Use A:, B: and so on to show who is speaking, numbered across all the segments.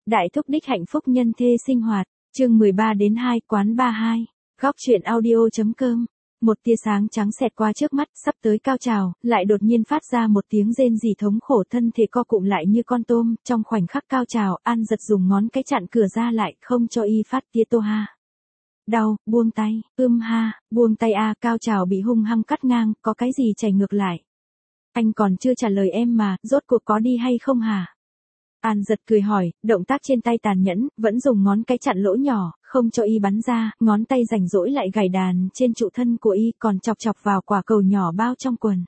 A: Đại thúc đích hạnh phúc nhân thê sinh hoạt, chương 13 đến 2 quán 32, góc truyện audio.com. Một tia sáng trắng xẹt qua trước mắt, sắp tới cao trào, lại đột nhiên phát ra một tiếng rên rỉ thống khổ, thân thể co cụm lại như con tôm, trong khoảnh khắc cao trào, An Giật dùng ngón cái chặn cửa ra lại, không cho y phát tia tô ha. Đau, buông tay, ha, buông tay a, cao trào bị hung hăng cắt ngang, có cái gì chảy ngược lại. Anh còn chưa trả lời em mà, rốt cuộc có đi hay không hả? An Giật cười hỏi, động tác trên tay tàn nhẫn, vẫn dùng ngón cái chặn lỗ nhỏ, không cho y bắn ra, ngón tay rảnh rỗi lại gảy đàn trên trụ thân của y, còn chọc chọc vào quả cầu nhỏ bao trong quần.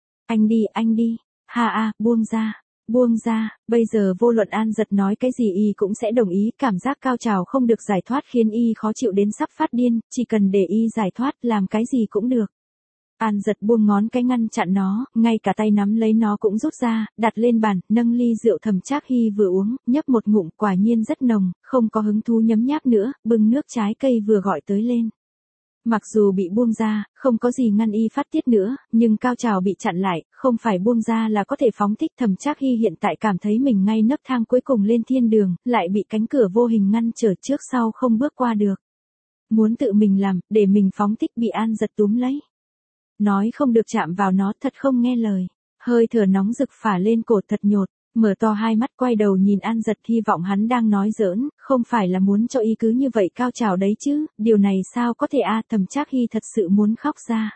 A: Anh đi, ha buông ra, bây giờ vô luận An Giật nói cái gì y cũng sẽ đồng ý, cảm giác cao trào không được giải thoát khiến y khó chịu đến sắp phát điên, chỉ cần để y giải thoát, làm cái gì cũng được. An Giật buông ngón cái ngăn chặn nó, ngay cả tay nắm lấy nó cũng rút ra, đặt lên bàn, nâng ly rượu Thẩm Trác Hy vừa uống, nhấp một ngụm, quả nhiên rất nồng, không có hứng thú nhấm nháp nữa, bưng nước trái cây vừa gọi tới lên. Mặc dù bị buông ra, không có gì ngăn y phát tiết nữa, nhưng cao trào bị chặn lại, không phải buông ra là có thể phóng thích. Thẩm Trác Hy hiện tại cảm thấy mình ngay nấc thang cuối cùng lên thiên đường, lại bị cánh cửa vô hình ngăn trở trước sau không bước qua được. Muốn tự mình làm, để mình phóng thích bị An Giật túm lấy. Nói không được chạm vào nó, thật không nghe lời. Hơi thở nóng rực phả lên cổ, thật nhột, mở to hai mắt quay đầu nhìn An Giật, hy vọng hắn đang nói giỡn, không phải là muốn cho y cứ như vậy cao trào đấy chứ, điều này sao có thể a. Thẩm Trác Hy thật sự muốn khóc ra.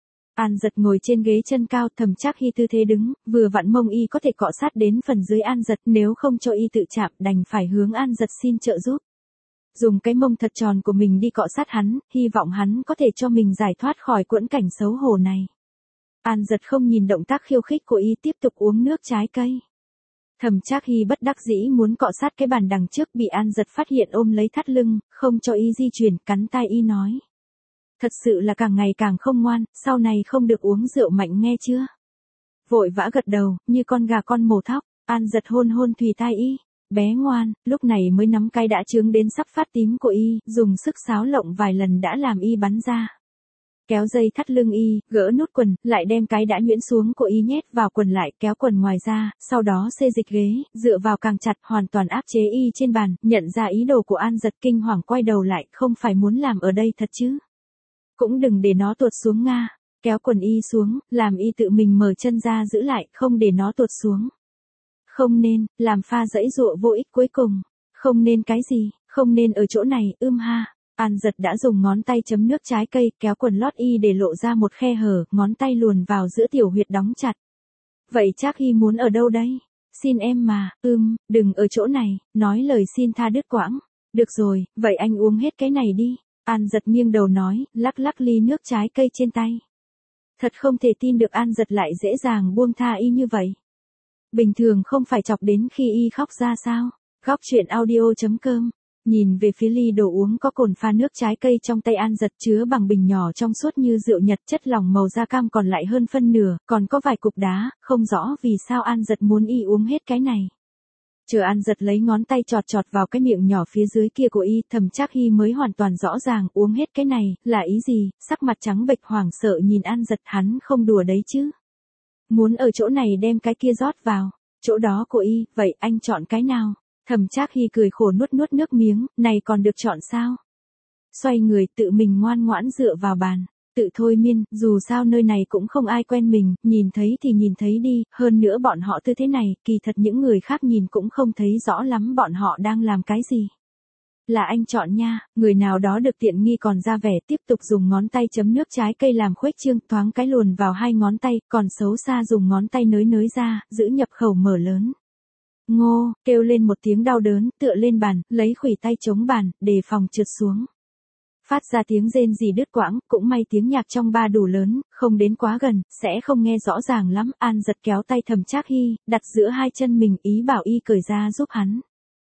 A: An Giật ngồi trên ghế chân cao, Thẩm Trác Hy tư thế đứng, vừa vặn mông y có thể cọ sát đến phần dưới An Giật, nếu không cho y tự chạm, đành phải hướng An Giật xin trợ giúp. Dùng cái mông thật tròn của mình đi cọ sát hắn, hy vọng hắn có thể cho mình giải thoát khỏi quẫn cảnh xấu hổ này. An Giật không nhìn động tác khiêu khích của y, tiếp tục uống nước trái cây. Thẩm Trác Hy bất đắc dĩ muốn cọ sát cái bàn đằng trước, bị An Giật phát hiện ôm lấy thắt lưng, không cho y di chuyển, cắn tai y nói. Thật sự là càng ngày càng không ngoan, sau này không được uống rượu mạnh nghe chưa? Vội vã gật đầu, như con gà con mổ thóc, An Giật hôn hôn thùy tai y. Bé ngoan, lúc này mới nắm cái đã trướng đến sắp phát tím của y, dùng sức xáo lộng vài lần đã làm y bắn ra. Kéo dây thắt lưng y, gỡ nút quần, lại đem cái đã nhuyễn xuống của y nhét vào quần lại, kéo quần ngoài ra, sau đó xê dịch ghế, dựa vào càng chặt, hoàn toàn áp chế y trên bàn, nhận ra ý đồ của An Giật, kinh hoàng quay đầu lại, không phải muốn làm ở đây thật chứ? Cũng đừng để nó tuột xuống nga, kéo quần y xuống, làm y tự mình mở chân ra giữ lại, không để nó tuột xuống. Không nên, làm pha dãy dụa vô ích cuối cùng. Không nên cái gì, không nên ở chỗ này, ha. An Giật đã dùng ngón tay chấm nước trái cây, kéo quần lót y để lộ ra một khe hở, ngón tay luồn vào giữa tiểu huyệt đóng chặt. Vậy Trác Hy muốn ở đâu đây? Xin em mà, đừng ở chỗ này, nói lời xin tha đứt quãng. Được rồi, vậy anh uống hết cái này đi. An Giật nghiêng đầu nói, lắc lắc ly nước trái cây trên tay. Thật không thể tin được An Giật lại dễ dàng buông tha y như vậy. Bình thường không phải chọc đến khi y khóc ra sao? Góc truyện audio.com. Nhìn về phía ly đồ uống có cồn pha nước trái cây trong tay An Giật, chứa bằng bình nhỏ trong suốt như rượu Nhật, chất lỏng màu da cam còn lại hơn phân nửa, còn có vài cục đá, không rõ vì sao An Giật muốn y uống hết cái này. Chờ An Giật lấy ngón tay chọt chọt vào cái miệng nhỏ phía dưới kia của y, Thẩm Trác Hy mới hoàn toàn rõ ràng uống hết cái này, là ý gì, sắc mặt trắng bệch hoảng sợ nhìn An Giật, hắn không đùa đấy chứ. Muốn ở chỗ này đem cái kia rót vào, chỗ đó của y, vậy anh chọn cái nào? Thẩm Trác Hy cười khổ nuốt nước miếng, này còn được chọn sao? Xoay người tự mình ngoan ngoãn dựa vào bàn, tự thôi miên, dù sao nơi này cũng không ai quen mình, nhìn thấy thì nhìn thấy đi, hơn nữa bọn họ tư thế này, kỳ thật những người khác nhìn cũng không thấy rõ lắm bọn họ đang làm cái gì. Là anh chọn nha, người nào đó được tiện nghi còn ra vẻ, tiếp tục dùng ngón tay chấm nước trái cây làm khuếch trương, thoáng cái luồn vào hai ngón tay, còn xấu xa dùng ngón tay nới ra, giữ nhập khẩu mở lớn. Ngô, kêu lên một tiếng đau đớn, tựa lên bàn, lấy khuỷu tay chống bàn, đề phòng trượt xuống. Phát ra tiếng rên rỉ đứt quãng, cũng may tiếng nhạc trong ba đủ lớn, không đến quá gần, sẽ không nghe rõ ràng lắm. An Giật kéo tay Thẩm Trác Hy, đặt giữa hai chân mình, ý bảo y cởi ra giúp hắn.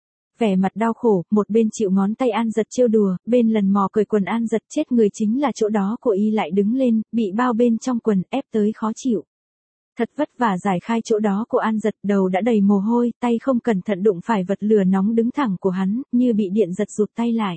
A: Vẻ mặt đau khổ, một bên chịu ngón tay An Giật trêu đùa, bên lần mò cởi quần An Giật, chết người chính là chỗ đó của y lại đứng lên, bị bao bên trong quần, ép tới khó chịu. Thật vất vả giải khai chỗ đó của An Giật, đầu đã đầy mồ hôi, tay không cẩn thận đụng phải vật lửa nóng đứng thẳng của hắn, như bị điện giật rụt tay lại.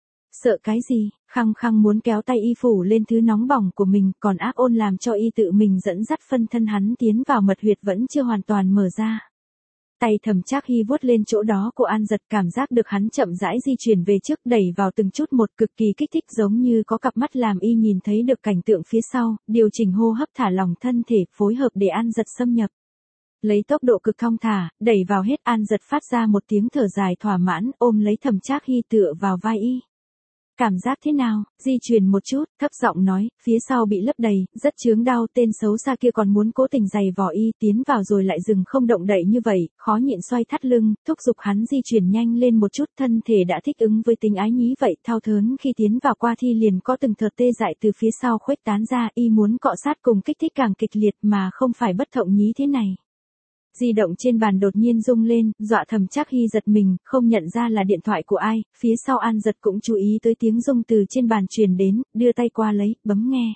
A: Sợ cái gì, khăng khăng muốn kéo tay y phủ lên thứ nóng bỏng của mình, còn ác ôn làm cho y tự mình dẫn dắt phân thân hắn tiến vào mật huyệt vẫn chưa hoàn toàn mở ra. Tay Thẩm Trác Hy vuốt lên chỗ đó của An Dật, cảm giác được hắn chậm rãi di chuyển về trước, đẩy vào từng chút một, cực kỳ kích thích, giống như có cặp mắt làm y nhìn thấy được cảnh tượng phía sau, điều chỉnh hô hấp, thả lỏng thân thể, phối hợp để An Dật xâm nhập. Lấy tốc độ cực thong thả, đẩy vào hết. An Dật phát ra một tiếng thở dài thỏa mãn, ôm lấy Thẩm Trác Hy tựa vào vai y. Cảm giác thế nào? Di chuyển một chút, thấp giọng nói, phía sau bị lấp đầy, rất chướng đau, tên xấu xa kia còn muốn cố tình giày vò y, tiến vào rồi lại dừng không động đậy như vậy, khó nhịn xoay thắt lưng, thúc giục hắn di chuyển nhanh lên một chút, thân thể đã thích ứng với tính ái nhí vậy, thao thớn khi tiến vào qua thi liền có từng đợt tê dại từ phía sau khuếch tán ra, y muốn cọ sát cùng kích thích càng kịch liệt mà không phải bất thộng nhí thế này. Di động trên bàn đột nhiên rung lên, dọa Thẩm Trác Hy giật mình, không nhận ra là điện thoại của ai, phía sau An Dật cũng chú ý tới tiếng rung từ trên bàn truyền đến, đưa tay qua lấy, bấm nghe.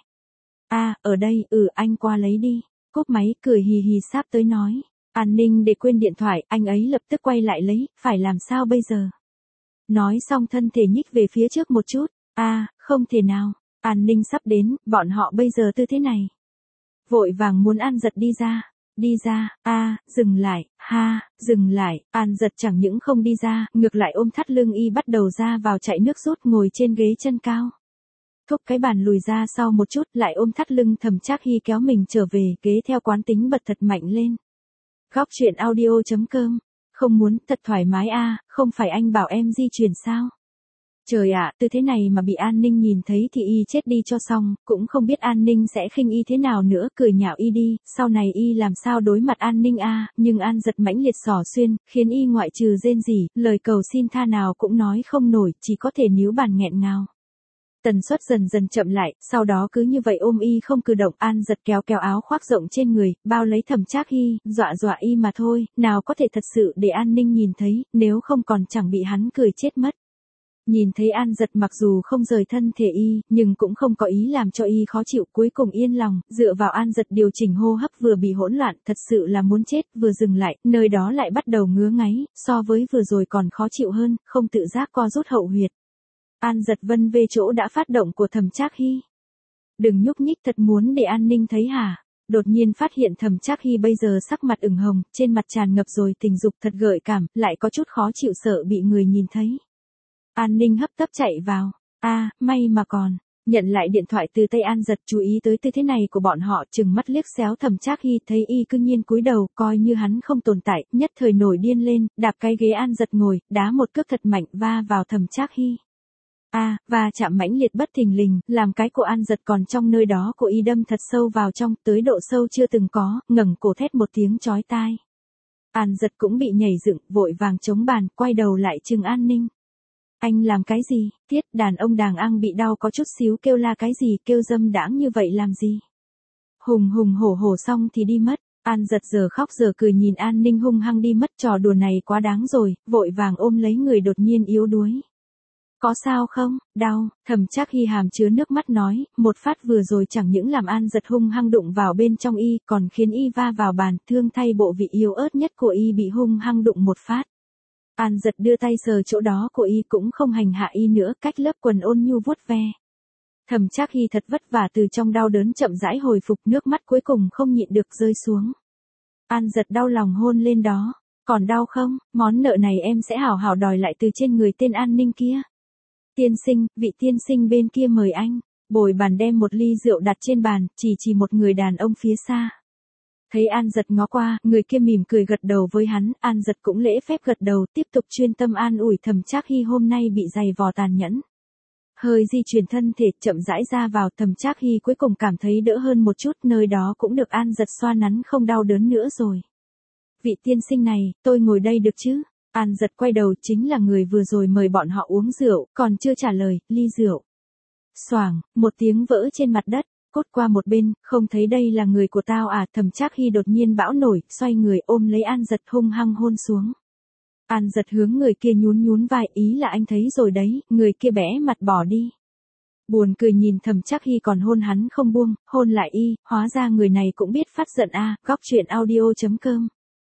A: Ở đây, anh qua lấy đi. Cúp máy, cười hì hì sáp tới nói. An Ninh để quên điện thoại, anh ấy lập tức quay lại lấy, phải làm sao bây giờ? Nói xong thân thể nhích về phía trước một chút. Không thể nào, An Ninh sắp đến, bọn họ bây giờ tư thế này. Vội vàng muốn An Dật đi ra. Đi ra, dừng lại, dừng lại, An Dật chẳng những không đi ra, ngược lại ôm thắt lưng y bắt đầu ra vào chạy nước rút, ngồi trên ghế chân cao. Thúc cái bàn lùi ra sau một chút, lại ôm thắt lưng Thẩm Trác Hy kéo mình trở về, ghế theo quán tính bật thật mạnh lên. Góc truyện audio.com, không muốn, thật thoải mái không phải anh bảo em di chuyển sao? Trời ạ, tư thế này mà bị An Ninh nhìn thấy thì y chết đi cho xong, cũng không biết An Ninh sẽ khinh y thế nào nữa, cười nhạo y đi, sau này y làm sao đối mặt An Ninh nhưng An Dật mãnh liệt xỏ xuyên, khiến y ngoại trừ rên rỉ, lời cầu xin tha nào cũng nói không nổi, chỉ có thể níu bàn nghẹn ngào. Tần suất dần dần chậm lại, sau đó cứ như vậy ôm y không cử động. An Dật kéo áo khoác rộng trên người, bao lấy Thẩm Trác Hy, dọa y mà thôi, nào có thể thật sự để An Ninh nhìn thấy, nếu không còn chẳng bị hắn cười chết mất. Nhìn thấy An Dật mặc dù không rời thân thể y, nhưng cũng không có ý làm cho y khó chịu, cuối cùng yên lòng, dựa vào An Dật điều chỉnh hô hấp vừa bị hỗn loạn, thật sự là muốn chết, vừa dừng lại, nơi đó lại bắt đầu ngứa ngáy, so với vừa rồi còn khó chịu hơn, không tự giác co rút hậu huyệt. An Dật vân về chỗ đã phát động của Thẩm Trác Hy. Đừng nhúc nhích, thật muốn để An Ninh thấy hả? Đột nhiên phát hiện Thẩm Trác Hy bây giờ sắc mặt ửng hồng, trên mặt tràn ngập rồi tình dục thật gợi cảm, lại có chút khó chịu sợ bị người nhìn thấy. An Ninh hấp tấp chạy vào. May mà còn. Nhận lại điện thoại từ tay An Dật, chú ý tới tư thế này của bọn họ, chừng mắt liếc xéo Thẩm Trác Hy, thấy y cứ nhiên cúi đầu, coi như hắn không tồn tại, nhất thời nổi điên lên, đạp cái ghế An Dật ngồi, đá một cước thật mạnh va vào Thẩm Trác Hy. Và chạm mãnh liệt bất thình lình, làm cái của An Dật còn trong nơi đó của y đâm thật sâu vào trong, tới độ sâu chưa từng có, ngẩng cổ thét một tiếng chói tai. An Dật cũng bị nhảy dựng, vội vàng chống bàn, quay đầu lại trừng An Ninh. Anh làm cái gì? Tiết đàn ông đàng ang bị đau có chút xíu kêu la cái gì, kêu dâm đãng như vậy làm gì? Hùng hổ xong thì đi mất. An Dật giờ khóc giờ cười nhìn An Ninh hung hăng đi mất, trò đùa này quá đáng rồi, vội vàng ôm lấy người đột nhiên yếu đuối. Có sao không? Đau. Thẩm Trác Hy hàm chứa nước mắt nói, một phát vừa rồi chẳng những làm An Dật hung hăng đụng vào bên trong y, còn khiến y va vào bàn, thương thay bộ vị yếu ớt nhất của y bị hung hăng đụng một phát. An Dật đưa tay sờ chỗ đó của y, cũng không hành hạ y nữa, cách lớp quần ôn nhu vuốt ve. Thẩm Trác Hy thật vất vả từ trong đau đớn chậm rãi hồi phục, nước mắt cuối cùng không nhịn được rơi xuống. An Dật đau lòng hôn lên đó. Còn đau không? Món nợ này em sẽ hảo hảo đòi lại từ trên người tên An Ninh kia. Tiên sinh, vị tiên sinh bên kia mời anh. Bồi bàn đem một ly rượu đặt trên bàn, chỉ một người đàn ông phía xa. Thấy An Dật ngó qua, người kia mỉm cười gật đầu với hắn, An Dật cũng lễ phép gật đầu, tiếp tục chuyên tâm an ủi Thẩm Trác Hy hôm nay bị giày vò tàn nhẫn. Hơi di chuyển thân thể, chậm rãi ra vào, Thẩm Trác Hy cuối cùng cảm thấy đỡ hơn một chút, nơi đó cũng được An Dật xoa nắn không đau đớn nữa rồi. Vị tiên sinh này, tôi ngồi đây được chứ? An Dật quay đầu, chính là người vừa rồi mời bọn họ uống rượu, còn chưa trả lời, ly rượu. Xoảng, một tiếng vỡ trên mặt đất. Cốt qua một bên, không thấy đây là người của tao à? Thẩm Trác Hy đột nhiên bão nổi, xoay người ôm lấy An Dật hung hăng hôn xuống. An Dật hướng người kia nhún vai, ý là anh thấy rồi đấy, người kia bẽ mặt bỏ đi. Buồn cười nhìn Thẩm Trác Hy còn hôn hắn không buông, hôn lại y, hóa ra người này cũng biết phát giận Góc truyện audio.com.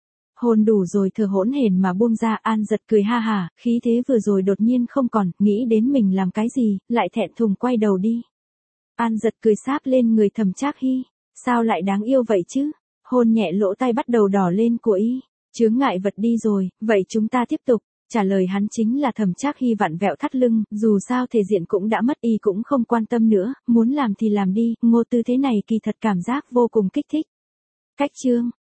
A: Hôn đủ rồi thở hỗn hển mà buông ra. An Dật cười ha hả, khí thế vừa rồi đột nhiên không còn, nghĩ đến mình làm cái gì, lại thẹn thùng quay đầu đi. An Dật cười sáp lên người Thẩm Trác Hy. Sao lại đáng yêu vậy chứ? Hôn nhẹ lỗ tai bắt đầu đỏ lên của y. Chướng ngại vật đi rồi, vậy chúng ta tiếp tục. Trả lời hắn chính là Thẩm Trác Hy vặn vẹo thắt lưng, dù sao thể diện cũng đã mất y cũng không quan tâm nữa, muốn làm thì làm đi, Ngô Tư thế này kỳ thật cảm giác vô cùng kích thích. Cách chương